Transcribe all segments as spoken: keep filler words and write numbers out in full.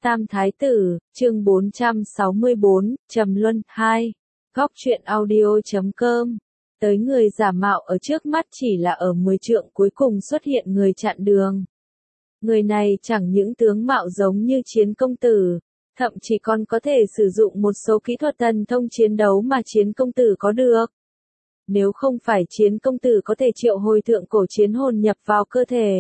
Tam Thái Tử, chương bốn trăm sáu mươi bốn, Trầm Luân, hai. Góc truyện audio chấm com. Tới người giả mạo ở trước mắt chỉ là ở mười trượng cuối cùng xuất hiện người chặn đường. Người này chẳng những tướng mạo giống như Chiến công tử, thậm chí còn có thể sử dụng một số kỹ thuật thần thông chiến đấu mà Chiến công tử có được. Nếu không phải Chiến công tử có thể triệu hồi thượng cổ chiến hồn nhập vào cơ thể,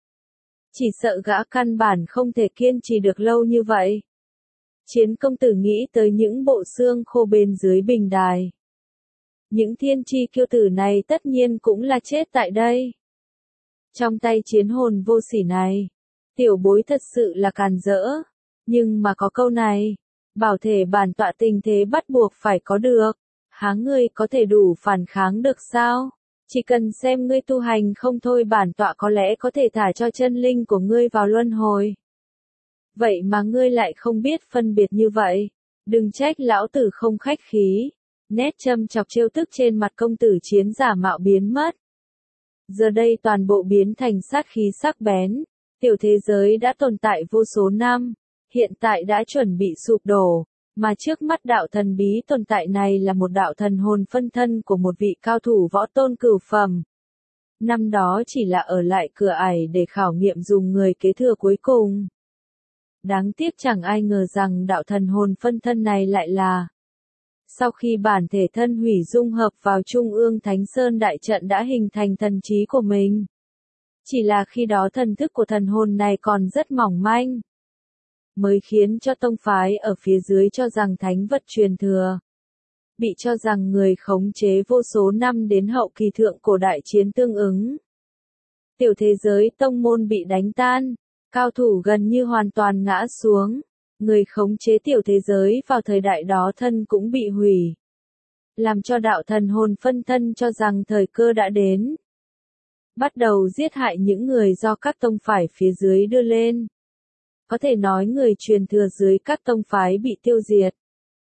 chỉ sợ gã căn bản không thể kiên trì được lâu như vậy. Chiến công tử nghĩ tới những bộ xương khô bên dưới bình đài. Những thiên chi kiêu tử này tất nhiên cũng là chết tại đây. Trong tay chiến hồn vô sỉ này, tiểu bối thật sự là càn rỡ. Nhưng mà có câu này, bảo thể bản tọa tình thế bắt buộc phải có được. Há ngươi có thể đủ phản kháng được sao? Chỉ cần xem ngươi tu hành không thôi, bản tọa có lẽ có thể thả cho chân linh của ngươi vào luân hồi. Vậy mà ngươi lại không biết phân biệt như vậy. Đừng trách lão tử không khách khí. Nét châm chọc trêu tức trên mặt công tử Chiến giả mạo biến mất. Giờ đây toàn bộ biến thành sát khí sắc bén. Tiểu thế giới đã tồn tại vô số năm, hiện tại đã chuẩn bị sụp đổ. Mà trước mắt đạo thần bí tồn tại này là một đạo thần hồn phân thân của một vị cao thủ võ tôn cửu phẩm. Năm đó chỉ là ở lại cửa ải để khảo nghiệm dùng người kế thừa cuối cùng. Đáng tiếc chẳng ai ngờ rằng đạo thần hồn phân thân này lại là. Sau khi bản thể thân hủy dung hợp vào Trung ương Thánh Sơn đại trận đã hình thành thần trí của mình. Chỉ là khi đó thần thức của thần hồn này còn rất mỏng manh, mới khiến cho tông phái ở phía dưới cho rằng thánh vật truyền thừa. Bị cho rằng người khống chế vô số năm đến hậu kỳ thượng cổ đại chiến tương ứng. Tiểu thế giới tông môn bị đánh tan, cao thủ gần như hoàn toàn ngã xuống. Người khống chế tiểu thế giới vào thời đại đó thân cũng bị hủy. Làm cho đạo thần hồn phân thân cho rằng thời cơ đã đến. Bắt đầu giết hại những người do các tông phái phía dưới đưa lên. Có thể nói người truyền thừa dưới các tông phái bị tiêu diệt.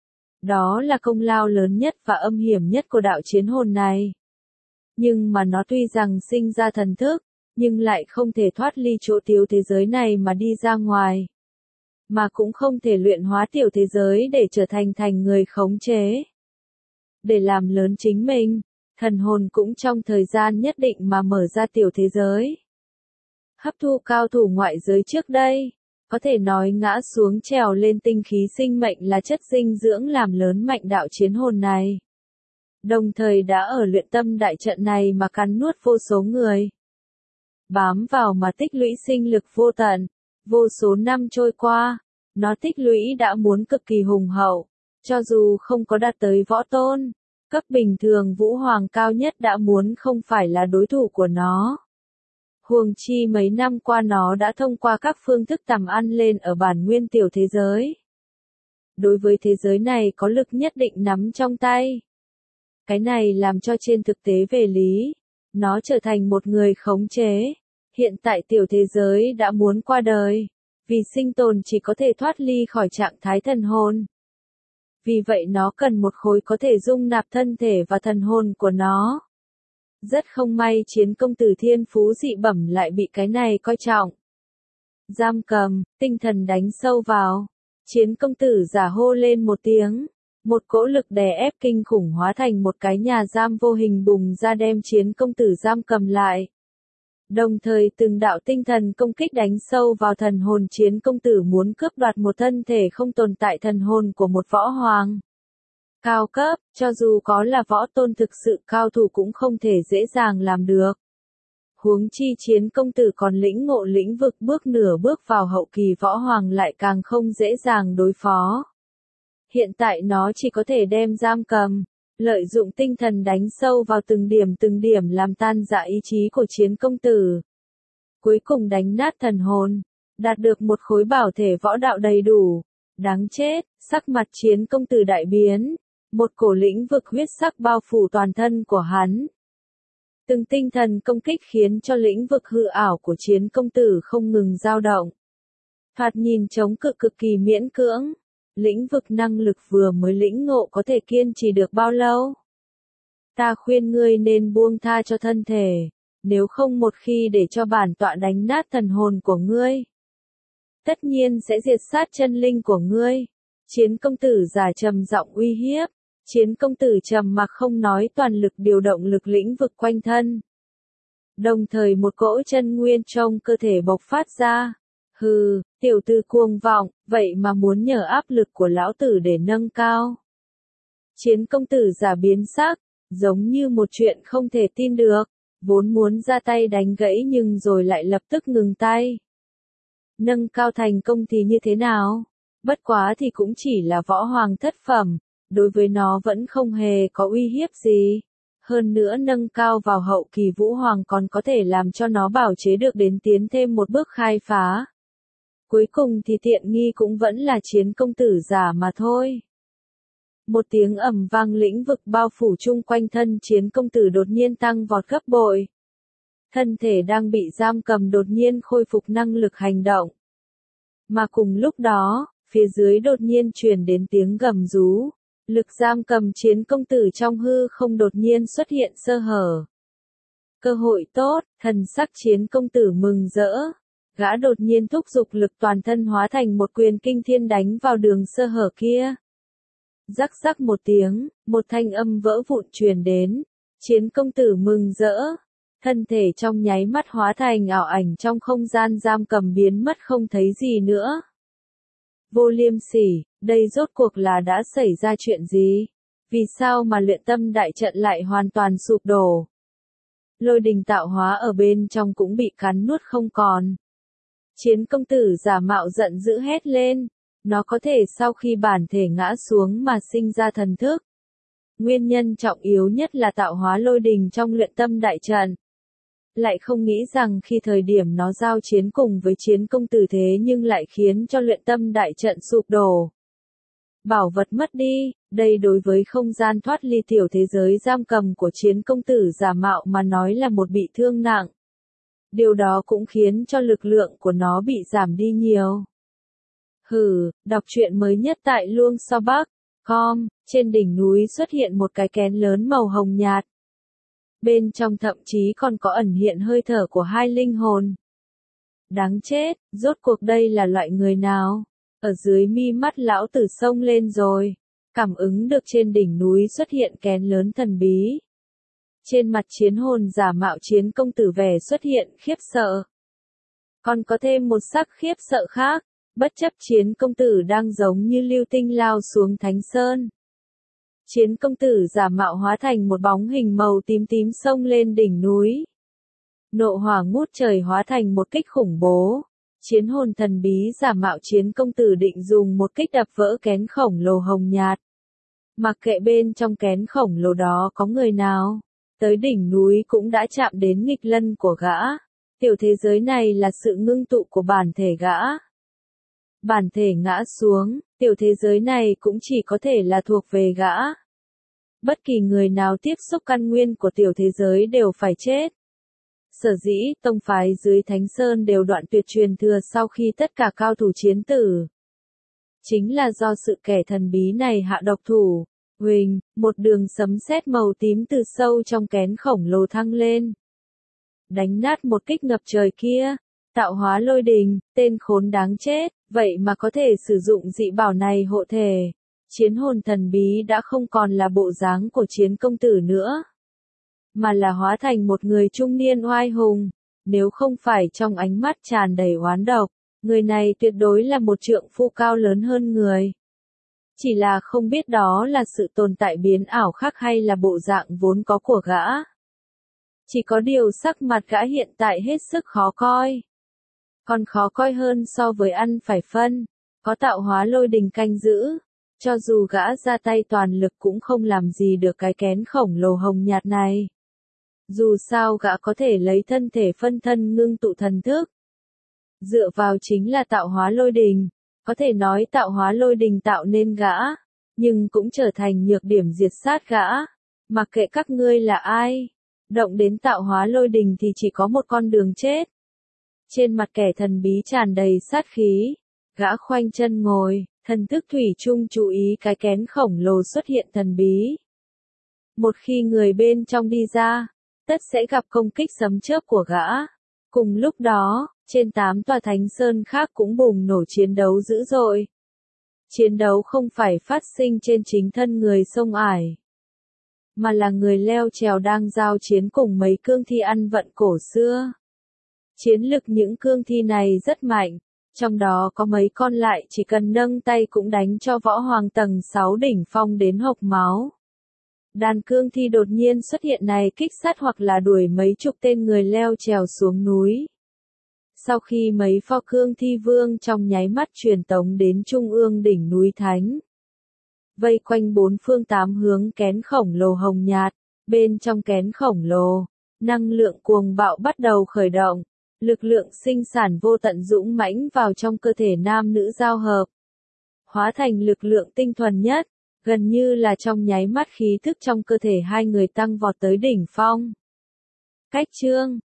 Đó là công lao lớn nhất và âm hiểm nhất của đạo chiến hồn này. Nhưng mà nó tuy rằng sinh ra thần thức, nhưng lại không thể thoát ly chỗ tiểu thế giới này mà đi ra ngoài. Mà cũng không thể luyện hóa tiểu thế giới để trở thành thành người khống chế. Để làm lớn chính mình, thần hồn cũng trong thời gian nhất định mà mở ra tiểu thế giới. Hấp thu cao thủ ngoại giới trước đây. Có thể nói ngã xuống trèo lên tinh khí sinh mệnh là chất dinh dưỡng làm lớn mạnh đạo chiến hồn này. Đồng thời đã ở luyện tâm đại trận này mà cắn nuốt vô số người. Bám vào mà tích lũy sinh lực vô tận. Vô số năm trôi qua, nó tích lũy đã muốn cực kỳ hùng hậu. Cho dù không có đạt tới võ tôn, cấp bình thường vũ hoàng cao nhất đã muốn không phải là đối thủ của nó. Huống chi mấy năm qua nó đã thông qua các phương thức tầm ăn lên ở bản nguyên tiểu thế giới. Đối với thế giới này có lực nhất định nắm trong tay. Cái này làm cho trên thực tế về lý, nó trở thành một người khống chế. Hiện tại tiểu thế giới đã muốn qua đời, vì sinh tồn chỉ có thể thoát ly khỏi trạng thái thần hồn. Vì vậy nó cần một khối có thể dung nạp thân thể và thần hồn của nó. Rất không may Chiến công tử thiên phú dị bẩm lại bị cái này coi trọng. Giam cầm, tinh thần đánh sâu vào. Chiến công tử giả hô lên một tiếng. Một cỗ lực đè ép kinh khủng hóa thành một cái nhà giam vô hình bùng ra đem Chiến công tử giam cầm lại. Đồng thời từng đạo tinh thần công kích đánh sâu vào thần hồn Chiến công tử muốn cướp đoạt một thân thể không tồn tại thần hồn của một võ hoàng. Cao cấp, cho dù có là võ tôn thực sự cao thủ cũng không thể dễ dàng làm được. Huống chi Chiến công tử còn lĩnh ngộ lĩnh vực bước nửa bước vào hậu kỳ võ hoàng lại càng không dễ dàng đối phó. Hiện tại nó chỉ có thể đem giam cầm, lợi dụng tinh thần đánh sâu vào từng điểm từng điểm làm tan rã ý chí của Chiến công tử. Cuối cùng đánh nát thần hồn, đạt được một khối bảo thể võ đạo đầy đủ. Đáng chết, sắc mặt Chiến công tử đại biến. Một cổ lĩnh vực huyết sắc bao phủ toàn thân của hắn. Từng tinh thần công kích khiến cho lĩnh vực hư ảo của Chiến công tử không ngừng dao động. Thoạt nhìn chống cự cực kỳ miễn cưỡng. Lĩnh vực năng lực vừa mới lĩnh ngộ có thể kiên trì được bao lâu? Ta khuyên ngươi nên buông tha cho thân thể, nếu không một khi để cho bản tọa đánh nát thần hồn của ngươi. tất nhiên sẽ diệt sát chân linh của ngươi. Chiến công tử giả trầm giọng uy hiếp. Chiến công tử trầm mặc không nói, toàn lực điều động lực lĩnh vực quanh thân. Đồng thời một cỗ chân nguyên trong cơ thể bộc phát ra. Hừ, tiểu tử cuồng vọng, vậy mà muốn nhờ áp lực của lão tử để nâng cao. Chiến công tử giả biến sắc, giống như một chuyện không thể tin được, vốn muốn ra tay đánh gãy nhưng rồi lại lập tức ngừng tay. Nâng cao thành công thì như thế nào? Bất quá thì cũng chỉ là võ hoàng thất phẩm, đối với nó vẫn không hề có uy hiếp gì. Hơn nữa nâng cao vào hậu kỳ vũ hoàng còn có thể làm cho nó bảo chế được đến tiến thêm một bước khai phá. Cuối cùng thì tiện nghi cũng vẫn là chiến công tử giả mà thôi. Một tiếng ầm vang, lĩnh vực bao phủ chung quanh thân chiến công tử đột nhiên tăng vọt gấp bội. Thân thể đang bị giam cầm đột nhiên khôi phục năng lực hành động. Mà cùng lúc đó, phía dưới đột nhiên truyền đến tiếng gầm rú. Lực giam cầm chiến công tử trong hư không đột nhiên xuất hiện sơ hở. Cơ hội tốt, thần sắc chiến công tử mừng rỡ. Gã đột nhiên thúc giục lực toàn thân hóa thành một quyền kinh thiên đánh vào đường sơ hở kia. Rắc rắc một tiếng, một thanh âm vỡ vụn truyền đến. Chiến công tử mừng rỡ. Thân thể trong nháy mắt hóa thành ảo ảnh trong không gian giam cầm biến mất không thấy gì nữa. Vô Liêm Sỉ, đây rốt cuộc là đã xảy ra chuyện gì? Vì sao mà luyện tâm đại trận lại hoàn toàn sụp đổ? Lôi đình tạo hóa ở bên trong cũng bị cắn nuốt không còn. Chiến công tử giả mạo giận dữ hét lên. Nó có thể sau khi bản thể ngã xuống mà sinh ra thần thức. Nguyên nhân trọng yếu nhất là tạo hóa lôi đình trong luyện tâm đại trận. Lại không nghĩ rằng khi thời điểm nó giao chiến cùng với chiến công tử thế nhưng lại khiến cho luyện tâm đại trận sụp đổ. Bảo vật mất đi, đây đối với không gian thoát ly tiểu thế giới giam cầm của chiến công tử giả mạo mà nói là một bị thương nặng. Điều đó cũng khiến cho lực lượng của nó bị giảm đi nhiều. Hừ, đọc truyện mới nhất tại luông so bắc chấm com, trên đỉnh núi xuất hiện một cái kén lớn màu hồng nhạt. Bên trong thậm chí còn có ẩn hiện hơi thở của hai linh hồn. Đáng chết, rốt cuộc đây là loại người nào? Ở dưới mi mắt lão tử xông lên rồi. Cảm ứng được trên đỉnh núi xuất hiện kén lớn thần bí. Trên mặt chiến hồn giả mạo chiến công tử vẻ xuất hiện khiếp sợ. Còn có thêm một sắc khiếp sợ khác, bất chấp chiến công tử đang giống như lưu tinh lao xuống Thánh Sơn. Chiến công tử giả mạo hóa thành một bóng hình màu tím tím xông lên đỉnh núi. Nộ hỏa ngút trời hóa thành một kích khủng bố. Chiến hồn thần bí giả mạo chiến công tử định dùng một kích đập vỡ kén khổng lồ hồng nhạt. Mặc kệ bên trong kén khổng lồ đó có người nào, tới đỉnh núi cũng đã chạm đến nghịch lân của gã. Tiểu thế giới này là sự ngưng tụ của bản thể gã. Bản thể ngã xuống, tiểu thế giới này cũng chỉ có thể là thuộc về gã. Bất kỳ người nào tiếp xúc căn nguyên của tiểu thế giới đều phải chết. Sở dĩ, tông phái dưới Thánh Sơn đều đoạn tuyệt truyền thừa sau khi tất cả cao thủ chiến tử. Chính là do sự kẻ thần bí này hạ độc thủ. Huỳnh, một đường sấm sét màu tím từ sâu trong kén khổng lồ thăng lên. Đánh nát một kích ngập trời kia. Tạo hóa lôi đình, tên khốn đáng chết, vậy mà có thể sử dụng dị bảo này hộ thể. Chiến hồn thần bí đã không còn là bộ dáng của chiến công tử nữa, mà là hóa thành một người trung niên oai hùng. Nếu không phải trong ánh mắt tràn đầy oán độc, người này tuyệt đối là một trượng phu cao lớn hơn người. Chỉ là không biết đó là sự tồn tại biến ảo khác hay là bộ dạng vốn có của gã. Chỉ có điều sắc mặt gã hiện tại hết sức khó coi. Còn khó coi hơn so với ăn phải phân, có tạo hóa lôi đình canh giữ. Cho dù gã ra tay toàn lực cũng không làm gì được cái kén khổng lồ hồng nhạt này. Dù sao gã có thể lấy thân thể phân thân ngưng tụ thần thức. Dựa vào chính là tạo hóa lôi đình. Có thể nói tạo hóa lôi đình tạo nên gã, nhưng cũng trở thành nhược điểm diệt sát gã. Mặc kệ các ngươi là ai, động đến tạo hóa lôi đình thì chỉ có một con đường chết. Trên mặt kẻ thần bí tràn đầy sát khí, gã khoanh chân ngồi, thần thức thủy chung chú ý cái kén khổng lồ xuất hiện thần bí. Một khi người bên trong đi ra, tất sẽ gặp công kích sấm chớp của gã. Cùng lúc đó, Trên tám tòa thánh sơn khác cũng bùng nổ chiến đấu dữ dội. Chiến đấu không phải phát sinh trên chính thân người sông ải, mà là người leo trèo đang giao chiến cùng mấy cương thi ăn vận cổ xưa. Chiến lực những cương thi này rất mạnh, trong đó có mấy con lại chỉ cần nâng tay cũng đánh cho võ hoàng tầng sáu đỉnh phong đến hộc máu. Đàn cương thi đột nhiên xuất hiện này kích sát hoặc là đuổi mấy chục tên người leo trèo xuống núi. Sau khi mấy pho cương thi vương trong nháy mắt truyền tống đến trung ương đỉnh núi Thánh, vây quanh bốn phương tám hướng kén khổng lồ hồng nhạt, bên trong kén khổng lồ, năng lượng cuồng bạo bắt đầu khởi động, lực lượng sinh sản vô tận dũng mãnh vào trong cơ thể nam nữ giao hợp, hóa thành lực lượng tinh thuần nhất, gần như là trong nháy mắt khí thức trong cơ thể hai người tăng vọt tới đỉnh phong. Cách chương